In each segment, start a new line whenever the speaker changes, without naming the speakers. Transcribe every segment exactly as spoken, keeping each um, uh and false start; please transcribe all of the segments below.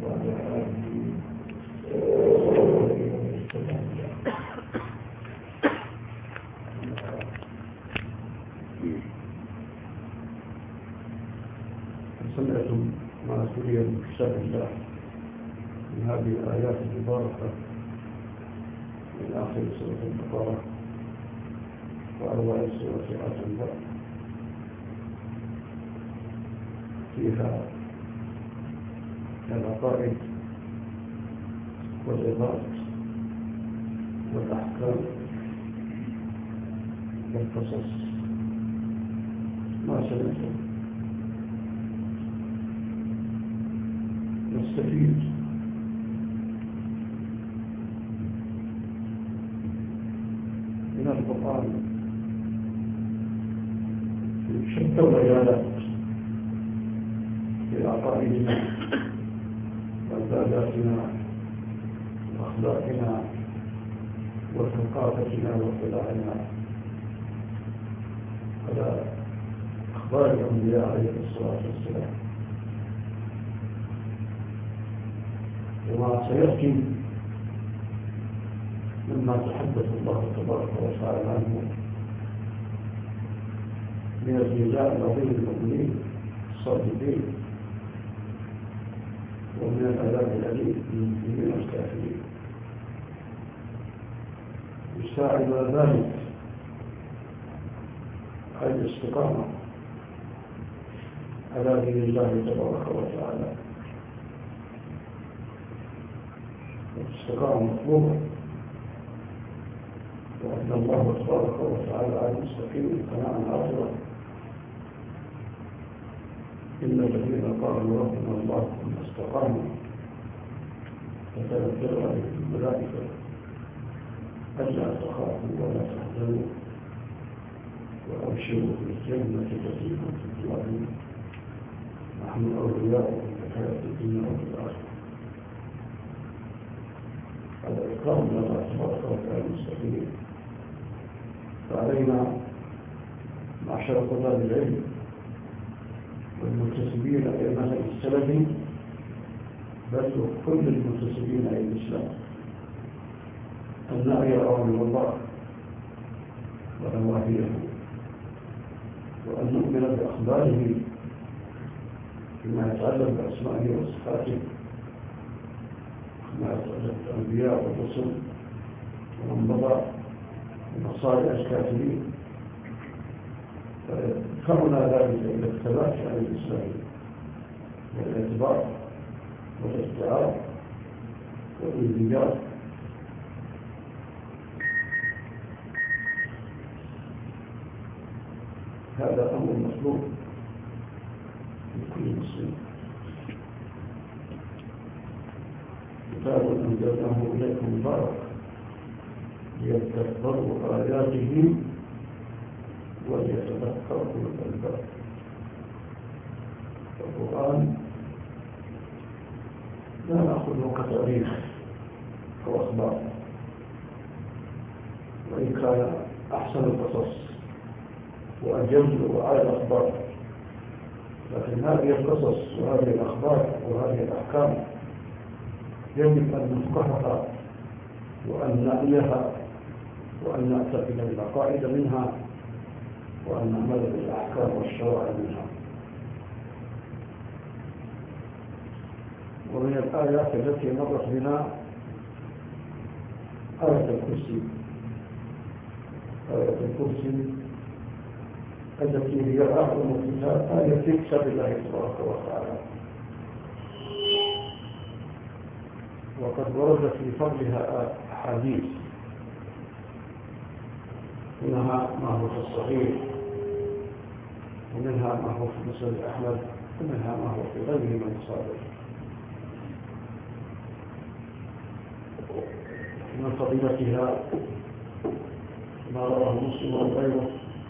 وعلى آله وصحبه وسلم. سمعتم ما سري من كتاب الله من هذه الآيات المباركة من آخر سورة البقرة وأول سورة آل عمران، فيها العقائد والعظات والأحكام والقصص. ما سمعتم نستفيد من القرآن في شتى المجالات، في عقائدنا وعباداتنا وأخلاقنا وثقافتنا واطلاعنا على أخبار الأنبياء عليه الصلاة والسلام، وما سيأتي مما تحدث الله تبارك وتعالى عنه من الجزاء العظيم للمؤمنين الصادقين ومن العذاب الأليم للمسلمين الكافرين. يساعد ذلك أي الاستقامة على دين الله تبارك وتعالى، والاستقامة مطلوبة، وأن الله تبارك وتعالى على المستقيم قناعا عاطرا. إن الذين قالوا ربنا الله ثم استقاموا فتنزل عليهم الملائكة ألا تخافوا ولا تحزنوا وأبشروا بالجنة التي كنتم توعدون نحن أولياؤكم في الحياة الدنيا وفي الآخرة. هذا إكرام من الله تبارك وتعالى المستقيم. فعلينا معشر طلاب العلم والمنتسبين إلى المنهج السلفي، بل كل المنتسبين إلى الإسلام، أن نعي أوامر الله ونواهيه، وأن نؤمن بأخباره فيما يتعلق بأسمائه وصفاته، ما يتعلق بالأنبياء والرسل ومن مضى من مصالح الكافرين. فيدفعنا ذلك إلى الثبات على الإسلام والاعتبار والاستعار والانزجار. هذا أمر مطلوب لكل مسلم. كتاب أنزلناه إليكم مبارك ليتدبروا آياته وليتذكروا الألباب. القرآن لا نأخذه كتاريخ أو أخبار، وإن كان أحسن القصص وأجل وأعلى الأخبار، لكن هذه القصص وهذه الأخبار وهذه الأحكام يجب أن نفقهها وأن نعيها وأن نعتقد العقائد منها وأن نعمل بالأحكام والشرائع منها. ومن الآيات التي مرت بنا آية الكرسي، آية الكرسي التي هي أعظم كتاب آية في كتاب الله تبارك وتعالى، وقد ورد في فضلها أحاديث، منها ما هو في الصحيح، ومنها ما هو في مسند أحمد، ومنها ما هو في غيره من الصادق. من فضيلتها ما رواه مسلم وغيره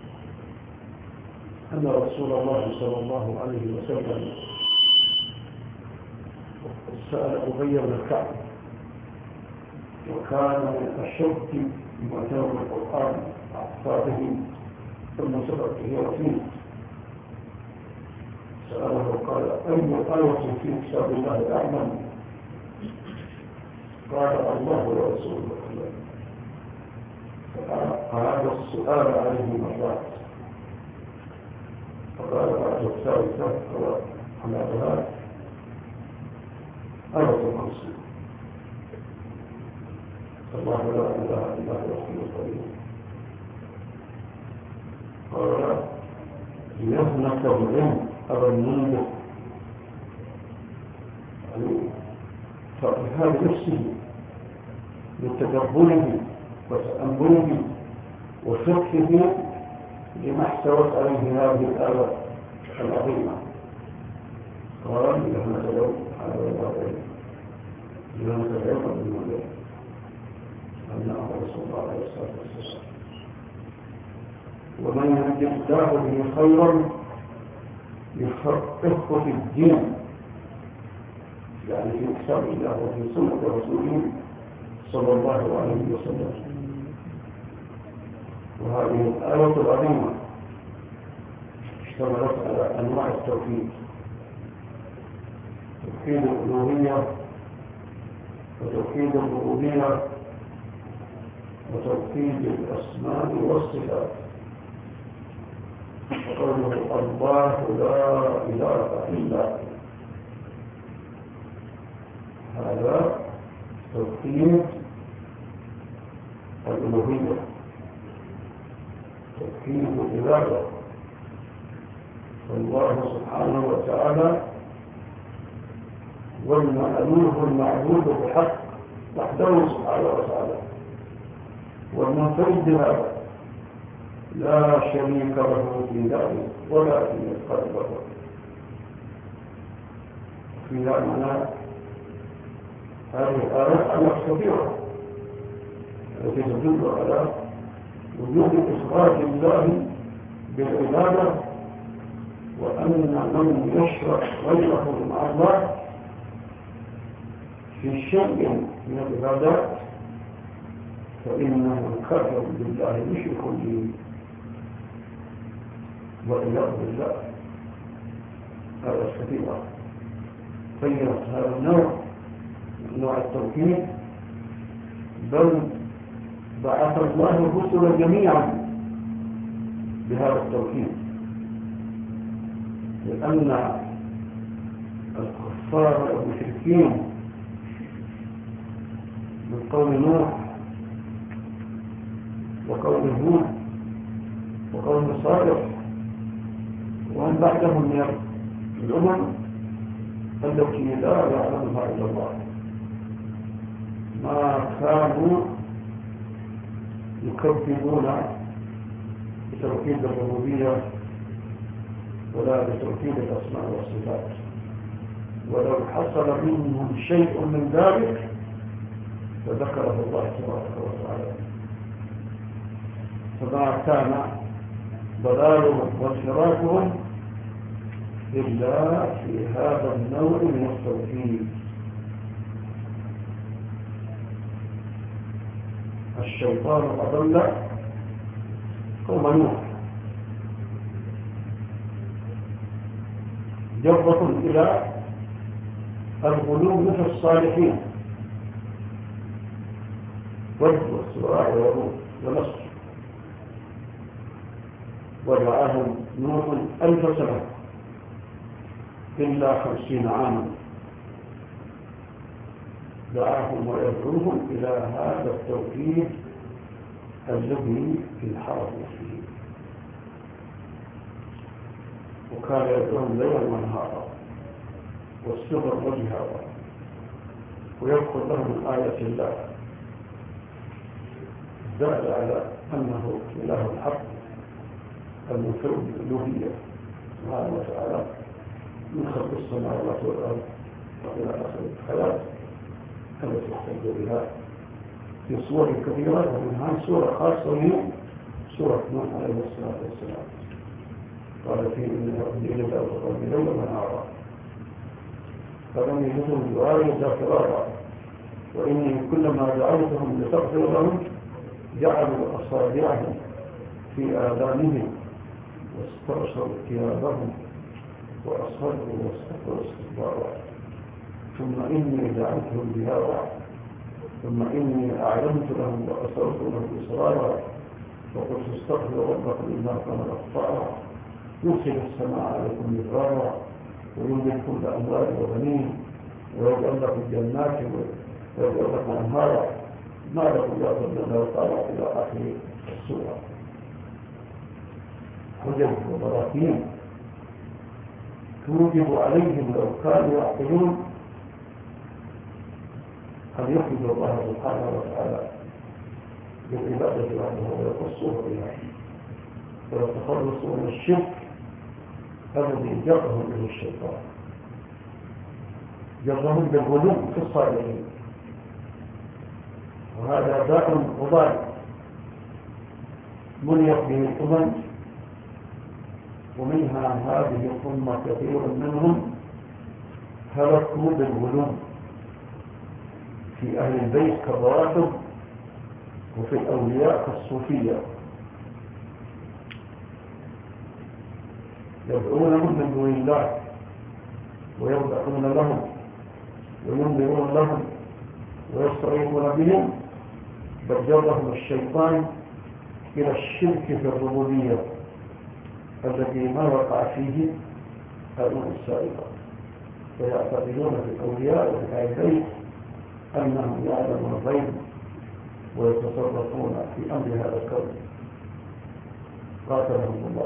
أن رسول الله صلى الله عليه وسلم سأل أبي بن كعب، وكان من الشرك بمعتبر القرآن أعطاه ثم سبقه وفيه، سأله قال: أي آية في كتاب الله أعلم قال الله ورسوله فهذا السؤال عليه مرات، فقال بعد الثالثة على ذلك أرض المنصور الله لا إله إلا هو الحي القيوم. قال ليهنك العلم أبا المنذر فإرهاب نفسه لتدبره وتأمله وفقه لما احتوت عليه هذه الآية العظيمة. قال ليهنك العلم على الوالدين ليهنك العلم أبا المنذر أنه رسول الله عليه الصلاة والسلام. ومن يهد الله به خيرا يفقهه في الدين، يعني في كتاب الله وفي سنة رسوله صلى الله عليه وسلم. وهذه الآية العظيمة اشتملت على أنواع التوحيد: توحيد الألوهية وتوحيد الربوبية وتوحيد الأسماء والصفات. وقوله الله لا إله إلا هو، هذا توحيد الألوهية، توحيد العبادة. فالله سبحانه وتعالى والمألوه المعبود بحق وحده سبحانه وتعالى، والمنفرد بهذا لا شريك له في ذلك ولا في قلبه. في هذا معنى هذه الآية أنها كثيرة التي تدل على وجود إفراد الله بالعبادة، وأن من يشرك غيره مع الله في شيء من العبادات فإنه كافر بالله يشرك به والعياذ بالله. هذا كثيرا غيرت هذا النوع من نوع التوحيد، بل بعث الله الرسل جميعا بهذا التوحيد، لأن الكفار والمشركين من قوم نوح وقوم هود وقوم صالح ومن بعدهم من الأمم التي لا يعلمها إلا الله ما كانوا يكذبون بتوحيد الربوبية ولا بتوحيد الأسماء والصفات، ولو حصل منهم شيء من ذلك فذكره الله تبارك وتعالى. فما كان ضلالهم وانحرافهم إلا في هذا النوع من التوحيد. الشيطان أضل قوم نوح جرة إلى الغلو في الصالحين والسراع والروح ونصر، ودعاهم نوح ألف سنة إلا خمسين عاما، دعاهم ويدعوهم إلى هذا التوحيد الذي انحرفوا فيه، وكان يدعوهم ليلا ونهارا والسر وجهارا، ويذكر لهم من آية الله دل على أنه إله الحق المنفرد بالألوهية سبحانه وتعالى من خلق السماوات والأرض وإلى آخر الحياة التي يحتج بها في صور كثيرة، ومنها سورة خاصة هي سورة نوح عليه الصلاة والسلام. قال فيه إن ربي إلى الأرض ليلا ونهارا فلم يجدهم دعائي ذاكرارا، وإني كلما دعوتهم لتغفر لهم جعلوا أصابعهم في آذانهم واسترسلوا ثيابهم وأصروا واستكبروا استكبارا ثم إني دعوتهم بهذا ثم إني أعلمت لهم وأسرت لهم إسرارا وقلت استغفروا ربكم إنه كان غفارا يرسل السماء عليكم مدرارا ويمددكم بأموال وبنين ويجعل لكم جنات ويجعل لكم أنهارا ما لكم لا تظنون وقال إلى آخر السورة. حجج وبراهين توجب عليهم لو كانوا يعقلون أن يحمدوا الله سبحانه وتعالى بالعبادة وحده ويقصوه بها ويتخلصوا من الشرك الذي جرهم إلى الشيطان، جرهم بالغلو في الصالحين، وهذا داء وضال منيت به الأمم، ومنها هذه الأمة كثير منهم هلكوا بالغلو في أهل البيت كالرواتب وفي الأولياء كالصوفية، يدعونهم من دون الله ويرضعون لهم وينذرون لهم ويستغيثون بهم، بل جرهم الشيطان إلى الشرك في الربوبية الذي ما وقع فيه الأمم السابقة، فيعتقدون في الأولياء وفي أهل البيت أنهم يعلمون الغيب ويتصرفون في أمر هذا الكون، قاتلهم الله،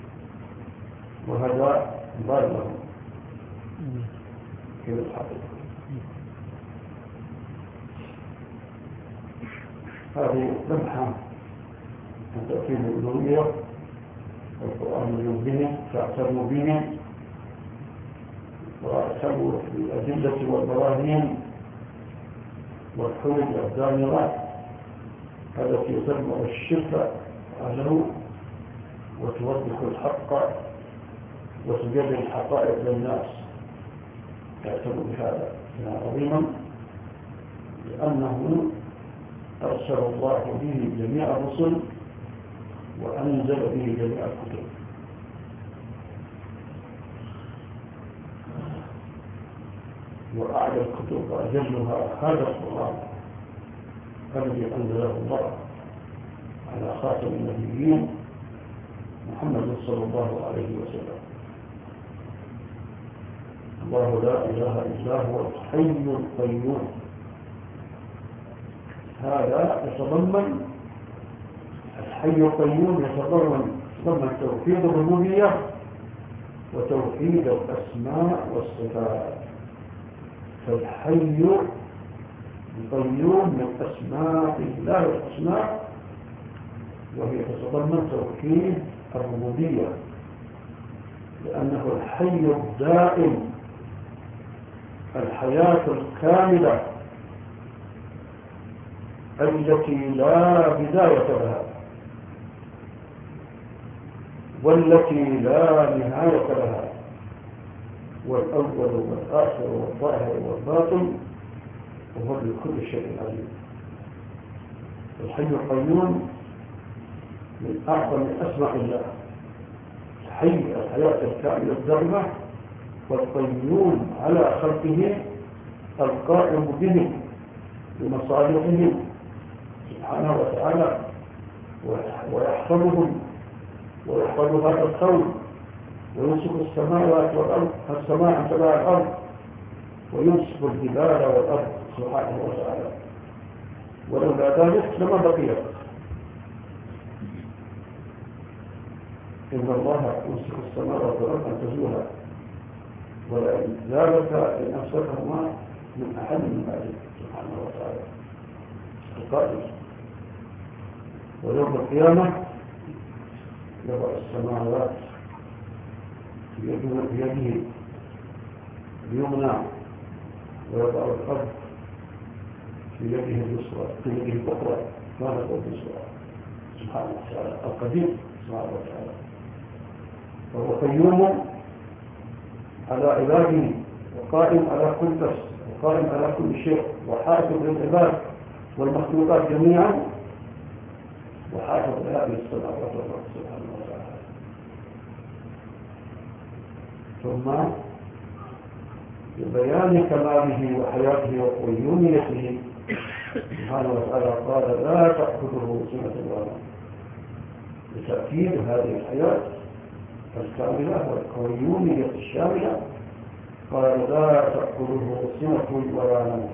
وهذا ضال لهم في الحقيقة. هذه لمحة عن تأكيد الألوهية والقرآن ينبه فاعتبروا به واعتبروا بالأدلة والبراهين والحجج الدامغة التي تدمر الشرك أهله وتوضح الحق وتجلي الحقائق للناس، يعتبر بهذا عظيما لأنه أرسل الله به جميع الرسل وأنزل به جميع الكتب، وأعلى الكتب وأجلها هذا القرآن الذي أنزله الله على خاتم النبيين محمد صلى الله عليه وسلم. الله لا إله إلا هو الحي القيوم، هذا يتضمن الحي القيوم يتضمن يتضمن توحيد الربوبية وتوحيد الأسماء والصفات، فالحي القيوم من أسماء الله الحسنى، وهي تتضمن توحيد الربوبية لأنه الحي الدائم، الحياة الكاملة التي لا بداية لها والتي لا نهاية لها، والأول والآخر والظاهر والباطن، وهو بكل شيء عليم. الحي القيوم من أعظم أسماء الله، الحي الحياة الكاملة الدائمة، والقيوم على خلقه القائم بهم بمصالحهم سبحانه وتعالى، ويحفظهم ويحفظ هذا الكون ويمسك السماوات والأرض السماء عن سماء الأرض ويمسك الجبال والأرض سبحانه وتعالى، ولولا ذلك لما بقيت. إن الله يمسك السماوات والأرض أن تزولا ولئن ذلك إن أمسكهما من أحد من ذلك سبحانه وتعالى القائل. ويوم القيامة يضع السماوات بيده اليمنى ويضع الأرض في يده اليسرى في يده الأخرى ما نقول اليسرى سبحانه وتعالى القدير سبحانه وتعالى، وهو قيوم على عباده وقائم على كل نفس وقائم على كل شيء وحافظ للعباد والمخلوقات جميعا وحافظ لهذه السماوات والأرض سبحانه وتعالى. ثم ببيان كماله وحياته وقيوميته سبحانه وتعالى قال لا تأخذه سنة ولا نوم، لتأكيد هذه الحياة الكاملة والقيومية الشاملة. قال لا تأخذه سنة ولا نوم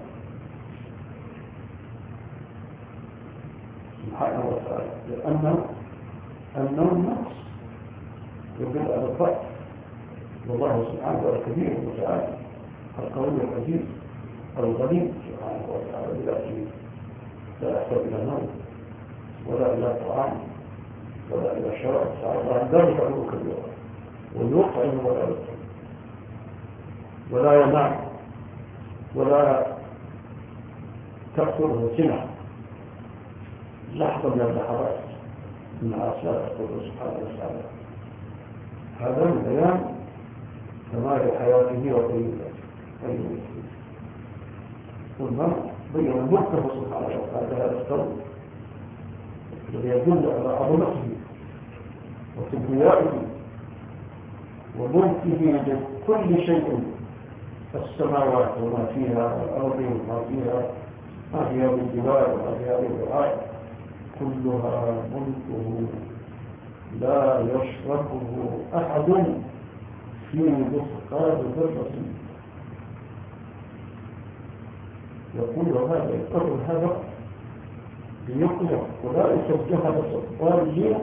سبحانه وتعالى، لأن النوم نقص يدل على الضعف، والله سبحانه وتعالى كبير وتعالى القوي العزيز الغني سبحانه وتعالى بذاته، لا يحتاج إلى نوم ولا إلى طعام ولا إلى شراب، تعالى عن ذلك عنه كبيرا، ويطعم ولا يطعم ولا ينام ولا تأخذه سنة لحظة من اللحظات من آثار قوله سبحانه وتعالى. هذا من بيان كمال حياته وقيمته. ثم بين المكتب سبحانه وتعالى هذا الكون الذي يدل على عظمته وكبريائه وملكه لكل شيء، السماوات وما فيها والأرض وما فيها، ما فيها من جبال وما فيها من بحار، كلها ملكه لا يشركه أحد في مثقال ذرة. يقول هذا يقر هذا ليقنع أولئك الجهل الضالين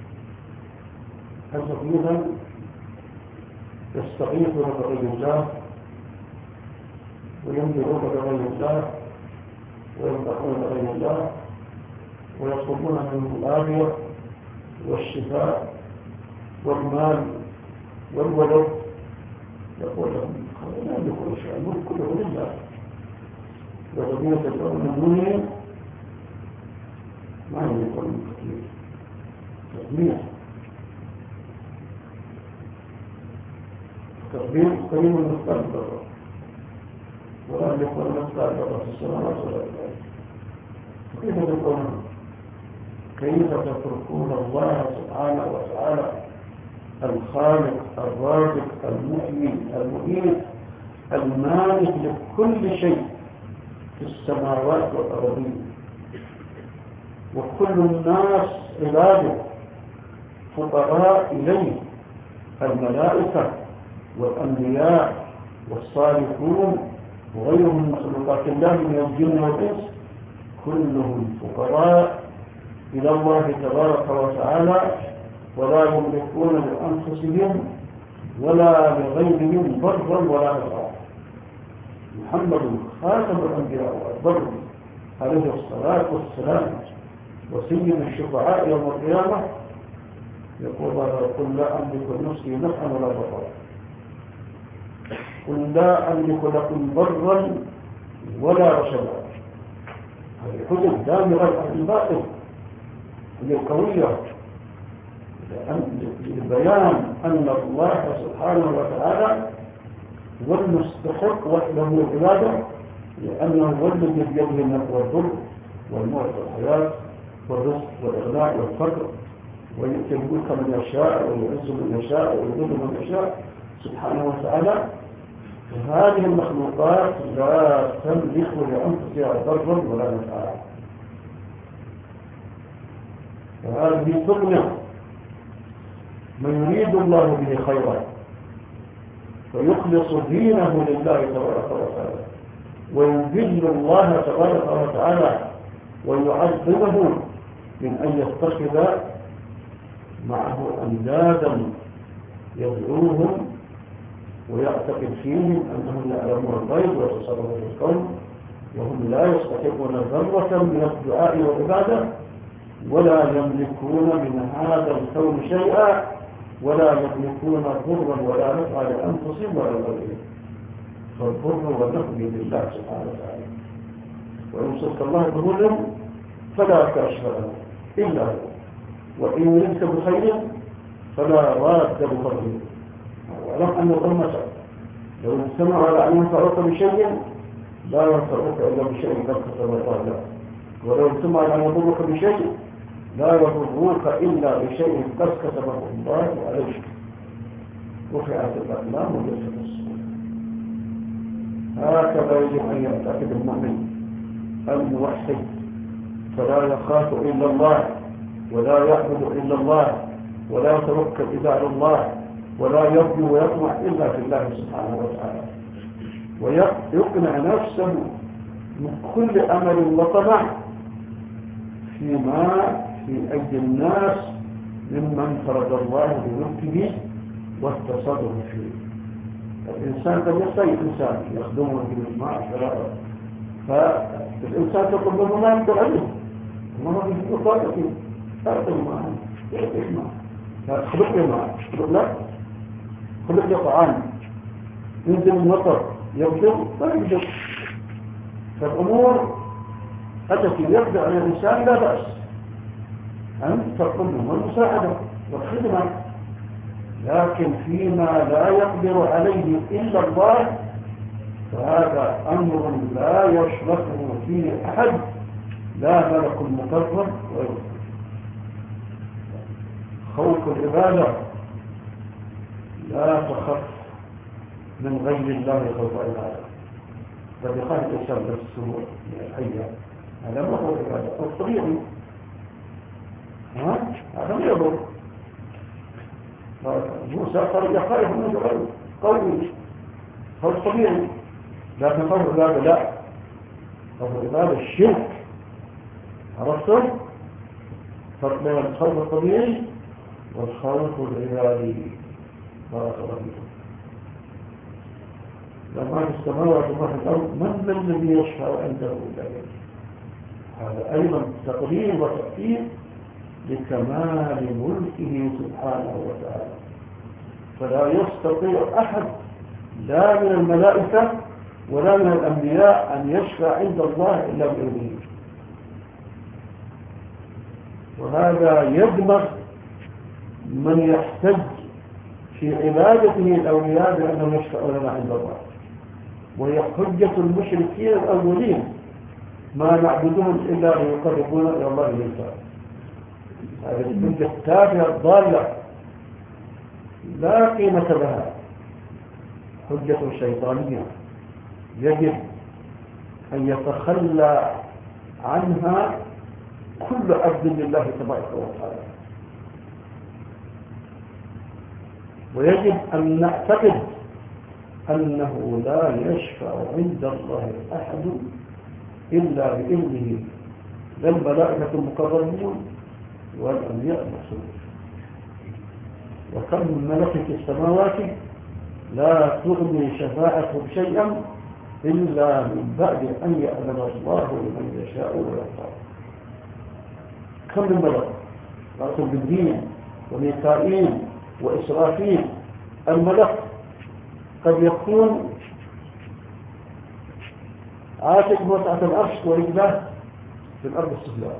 الذين يستغيثون بغير الله وينذرون بغير الله ويمدحون بغير الله ويطلبون منه العافية والشفاء والمال والولد. يقول لهم لا يملك شيئا، الملك كله لله، والذين تدعون من دونه ما يملكون من كثير تطبيع تطبيع قليل من مثقال ذرة، ولا يملكون مثقال ذرة في السماوات ولا في الأرض. كيف تدعون؟ كيف تتركون الله سبحانه وتعالى الخالق الرازق المحيي المميت المالك لكل شيء في السماوات والأرضين، وكل الناس عباده فقراء إليه، الملائكة والأنبياء والصالحون وغيرهم من مخلوقات الله من الجن والإنس، كلهم فقراء إلى الله تبارك وتعالى، ولا يملكون لأنفسهم ولا لغيرهم ضرا ولا نفعا. محمد خاتم الأنبياء والبر عليه الصلاة والسلام وسيد الشفعاء يوم القيامة، يقول قل لا أملك لنفسي نفعا ولا ضرا، قل لا أملك لكم ضرا ولا رشدا. هذه حجج دامغة عن الباطل، هي قوية لبيان أن الله سبحانه وتعالى هو المستحق وحده العبادة، لأنه هو الذي بيده النفع والضر والموت والحياة والرزق والإغناء والفقر، ويؤتي الملك من يشاء ويعز من يشاء ويذل من يشاء سبحانه وتعالى. هذه المخلوقات لا تملك لأنفسها ضرا ولا نفعا، وهذه تغنى من يريد الله به خيرا ويخلص دينه لله تبارك وتعالى، ويذل الله تبارك وتعالى ويعذبه من أن يتخذ معه أندادا يدعوهم ويعتقد فيهم أنهم يعلمون الغيب ويتصرفون في الكون، وهم لا يستحقون ذرة من الدعاء والعبادة، ولا يملكون من هذا الكون شيئا، ولا يملكون ضرا ولا نفعا لأنفسهم ولا لغيرهم، فالضر والنفع لله سبحانه وتعالى. ويمسك الله بضر فلا كاشف له إلا هو، وإن يردك بخير فلا راد بفضله. واعلم أن الأمة لو اجتمعوا على أن ينفعوك بشيء لا ينفعوك إلا بشيء قد كتبه الله لك، ولو اجتمعوا على أن يضروك بشيء لا يضروك إلا بشيء قد كتبه الله عليك. رفعت الأقلام وجفت الصدور. هكذا يجب أن يعتقد المؤمن الموحد، فلا يخاف إلا الله، ولا يعبد إلا الله، ولا يتوكل إلا على الله، ولا يرجو ويطمع إلا في الله سبحانه وتعالى، ويقنع نفسه من كل أمل وطمع فيما في أيدي الناس ممن فرض الله بملكه والتصرف فيه. الإنسان قد يستطيع إنسان يخدمه بالإجماع فالإنسان تقول له ما يقدر عليه، ما هو في طاقته أعطي معه يعطيك معه، خلق لي معه، خلق لا خلق لي طعام، ينزل المطر يبدو لا يبدو. فالأمور التي يقدر على الإنسان لا بأس أن تقوم والمساعدة والخدمة، لكن فيما لا يقدر عليه إلا الله فهذا أمر لا يشركه فيه أحد، لا ملك مقرب غيره. خوف العبادة لا تخف من غير الله خوف العبادة، بل يخاف الإنسان بالسهول من الحية، هذا ما هو العبادة الطبيعي، ها هذا ما يضر. موسى قال يخاف من غيره قوي خوف طبيعي، لكن خوف العبادة لا، خوف العبادة الشرك. عرفتم؟ فرق بين الخوف الطبيعي والخوف العبادي. بارك الله فيكم. لما في السماوات وما في الأرض من ذا الذي يشفع عنده إلا به. هذا أيضا تقرير وتأكيد لكمال ملكه سبحانه وتعالى، فلا يستطيع أحد لا من الملائكة ولا من الأنبياء أن يشفع عند الله إلا بإذنه. وهذا يدمغ من يحتج في عبادته الأولياء بأنهم يشفعون لنا عند الله، وهي حجة المشركين الأولين ما نعبدهم إلا ليقربونا إلى الله بالإنسان. هذه الحجة التافهة الضالة لا قيمة لها، حجة شيطانية يجب أن يتخلى عنها كل عبد لله تبارك وتعالى. ويجب أن نعتقد أنه لا يشفع عند الله أحد إلا بإذنه، لا الملائكة المقربون والأنبياء المرسلون. وكم من ملك في السماوات لا تغني شفاعتهم شيئا إلا من بعد أن يأذن الله لمن يشاء ويختار. كم من ملك رأس بالدين وميكائيل وإسرافيل. الملك قد يكون عاتق وسعة العرش ورجلاه في الأرض السفلى،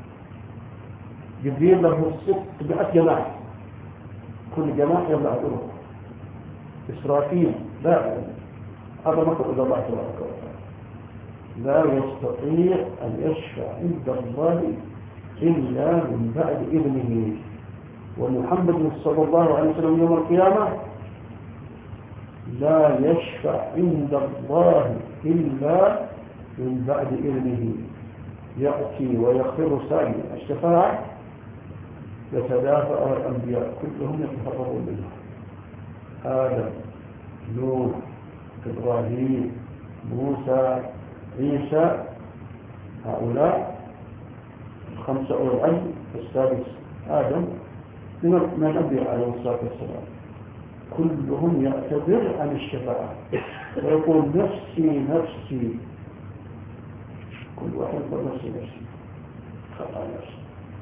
جبريل له ستمائة جناح، كل جناح يملأ الأرض. إسرافيل لا هذا مطلب إلى الله تبارك وتعالى، لا يستطيع أن يشفع عند الله إلا من بعد إذنه. ومحمد صلى الله عليه وسلم يوم القيامة لا يشفع عند الله إلا من بعد إذنه، يأتي ويخفر سائل الشفاعة يتدافع الأنبياء كلهم يتفرغون منها، آدم نوح إبراهيم موسى عيسى، هؤلاء خمسة أولي العلم، السادس آدم من الأنبياء عليه الصلاة والسلام، كلهم يعتذر عن الشفاعة ويقول نفسي نفسي، كل واحد يقول نفسي نفسي خطأ نفسي.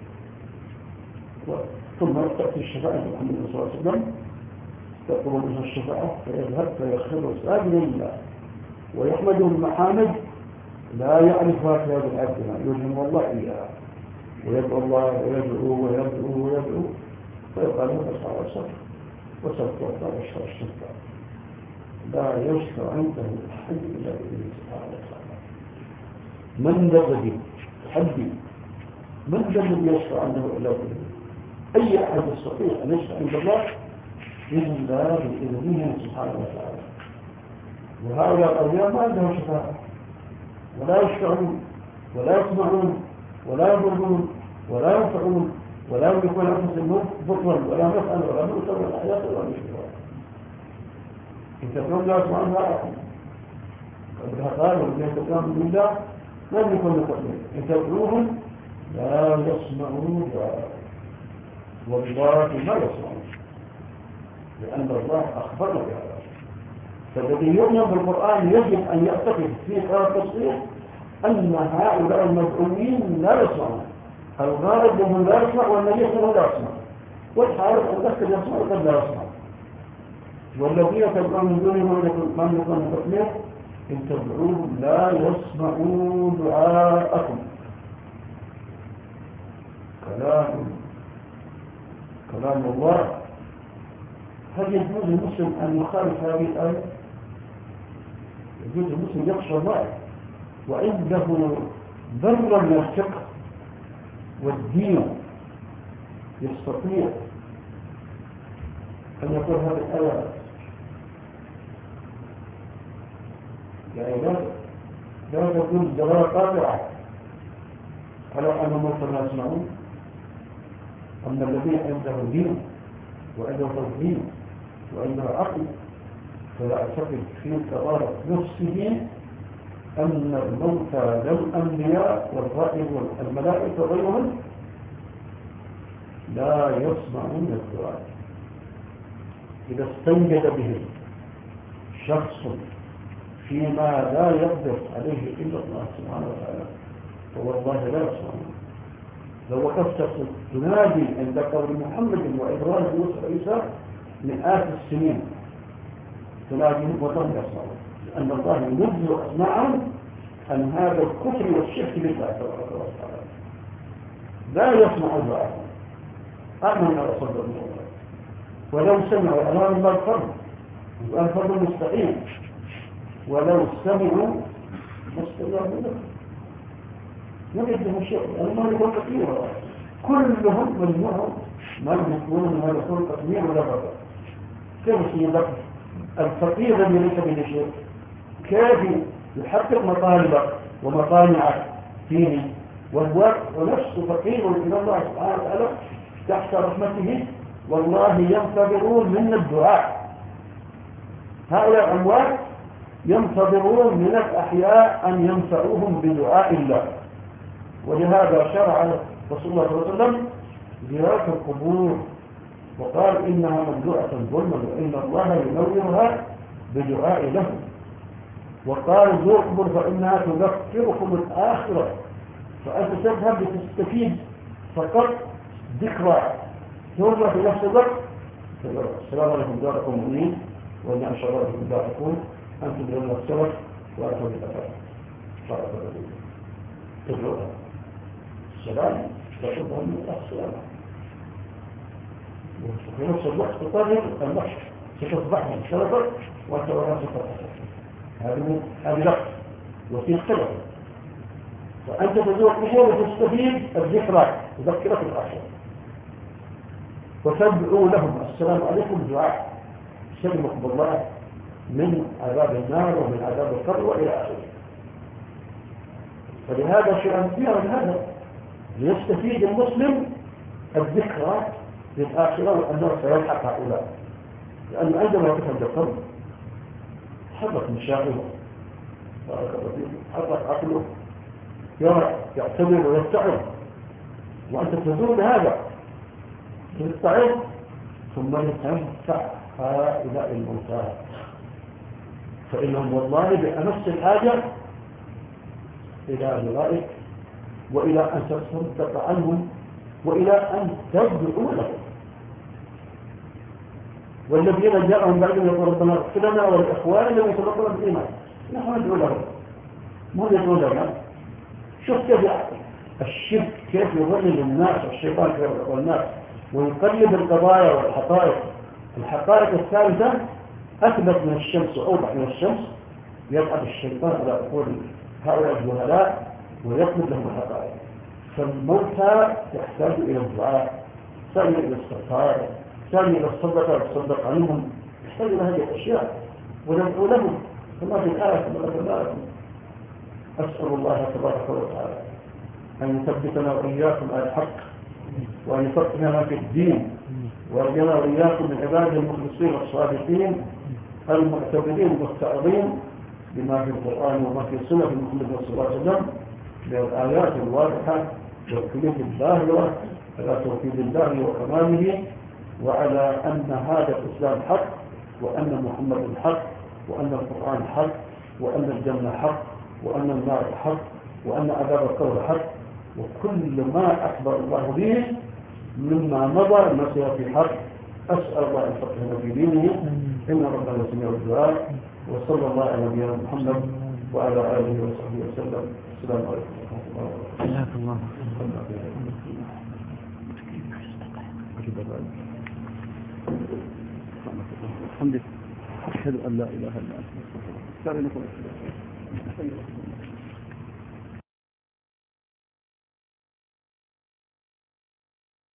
ثم تأتي الشفاعة محمد صلى الله عليه وسلم تقول منها الشفاعة فيذهب فيخر ساجدا لله ويحمده المحامد لا يعرفها في هذا العبد، يلهم الله إياها ويدعو الله ويدعو ويدعو ويدعو فيقال له أصحاب الصف وسوف تعطى الشفاعة الشفاعة. لا يشفع عنده أحد إلا بإذنه سبحانه وتعالى. من ذا الذي تحدي من ذا الذي يشفع عنده إلا بإذنه؟ أي أحد يستطيع أن يشفع عند الله إلا بإذنه سبحانه وتعالى. وهؤلاء الأولياء ما عندهم شفاعة ولا يشفعون ولا يسمعون ولا يضرون ولا ينفعون ولا يملكون أنفسهم ضرا ولا نفعا ولا موتا ولا حياة ولا نشورا. إن تكون لا يسمعون دعاءكم قبلها قال وإن تكون من الله لا يملكون نفعهم إن تدعوهم لا يسمعون دعاءكم والله ما يسمعون لأن الله أخبرنا بهذا. فالذي يؤمن بالقرآن يجب أن يعتقد في قراءة التصحيح أن هؤلاء المدعوين لا يسمعون. الغالب منهم لا يسمع والنبي لا يسمع والحارث الذكر يسمع وقد لا يسمع. والذين تدعون من دونه من يكون تطمير إن تدعوهم لا يسمعون دعاءكم. كلام كلام الله. هل يجوز المسلم أن يخالف هذه الآية؟ يجوز المسلم يخشى الله وعنده ذرة من الفقه والدين يستطيع أن يقول هذه الآية يعني لا لا تكون دلالة قاطعة على أن الموتى لا يسمعون. أما الذين عنده دين وعنده توحيد وعنده عقل فلا أعتقد في قرار نفسه أن الموتى للأنبياء والرائد والملائكة وغيرهم لا يسمعون الدعاء. إذا استنجد به شخص فيما لا يقدر عليه إلا الله سبحانه وتعالى فوالله لا يسمعون. لو وقفت تنادي عند قول محمد وإبراهيم وموسى وعيسى مئات السنين تناديهم والله لا يسمعون لأن الله ينزل أسماعهم عن هذا الكفر والشرك بالله تبارك وتعالى. لا يسمع دعاءهم أمن رسول الله ولو سمعوا أمام الله الفرد يبقى الفرد مستقيم ولو سمعوا مستقيم منه ما يجدهم شيء ما يكون كثير كلهم مجموعهم ما يكونون ما يكون تقدير ولا بطر. كيف يبقى الفقير الذي ليس به شيء كيف يحقق مطالبك ومطامعك فيه وهو ونفسه فقير إلى الله سبحانه وتعالى تحت رحمته والله ينتظرون منا الدعاء. هؤلاء الأموات ينتظرون من الأحياء أن ينفعوهم بدعاء الله. ولهذا شرع رسول الله صلى الله عليه وسلم زيارة القبور وقال إنها ممنوعة ظلما وإن الله ينورها بدعاء لهم. وقال زوروا القبور فإنها تذكركم الآخرة فأنت تذهب لتستفيد فقط ذكرى ثم في نفس الوقت السلام عليكم داركم مؤمنين وإن أن شاء الله لكم داركم أنتم لنا السلف وأنتم بالأفعال صلى الله عليه وسلم تدعوها السلام تشبه من السلام وفي نفس الوقت تطهر النفس ستصبح من السلفة وأنت ولا ستطهر. هذه هذه لقب وفي اختلاف فأنت تزور القبور وتستفيد الذكرى تذكرة الآخرة وتدعو لهم السلام عليكم دعاء سلمكم الله من عذاب النار ومن عذاب القبر وإلى آخره. فلهذا شيئا كثيرا من هذا ليستفيد المسلم الذكرى للآخرة وأنه سيلحق هؤلاء لأن عندما يكون القلب حرك مشاعره حرك عقله يرى يعتبر ويستعر وأنت تزول هذا تستعر ثم يتنفع هؤلاء الموتى فإنهم والله بأمس الحاجة إلى دعائك وإلى أن تصدق عنهم وإلى أن تدعو لهم. والذين جاءهم بعدهم يقول ربنا اغفر لنا والإخوان الذين سبقونا بالإيمان نحن ندعو لهم مو ندعو لنا. شوف كيف الشرك كيف يضلل الناس الشيطان كيف يضلل الناس ويقلب القضايا والحقائق. الحقائق الثالثة أثبت من الشمس وأوضح من الشمس يذهب الشيطان على عقول هؤلاء الجهلاء ويطلب لهم الحقائق. فالموتى يحتاج إلى الدعاء ثاني إلى الاستغفار ثاني إلى الصدقة والصدق عنهم يحتاج إلى هذه الأشياء وندعو لهم كما في الآية كما ذكرنا. أسأل الله تبارك وتعالى أن يثبتنا وإياكم على الحق، وأن يفقهنا في الدين، وأن يجعلنا وإياكم من عباده المخلصين والصادقين المعتبرين المستعظين بما في القرآن وما في سنة محمد صلى الله عليه وسلم من الآيات الواضحة والكلمة الظاهرة على توحيد الله وكماله، وعلى أن هذا الإسلام حق، وأن محمد حق، وأن القرآن حق، وأن الجنة حق، وأن النار حق، وأن عذاب القبر حق، وكل ما أخبر الله به مما مضى ما في حق. أسأل الله أن يفقهنا في دينه، إن ربنا سميع الدعاء. وصلى الله على نبينا محمد وعلى آله وصحبه وسلم. السلام عليكم ورحمة الله وبركاته. الحمد لله. أشهد أن لا إله إلا أنت.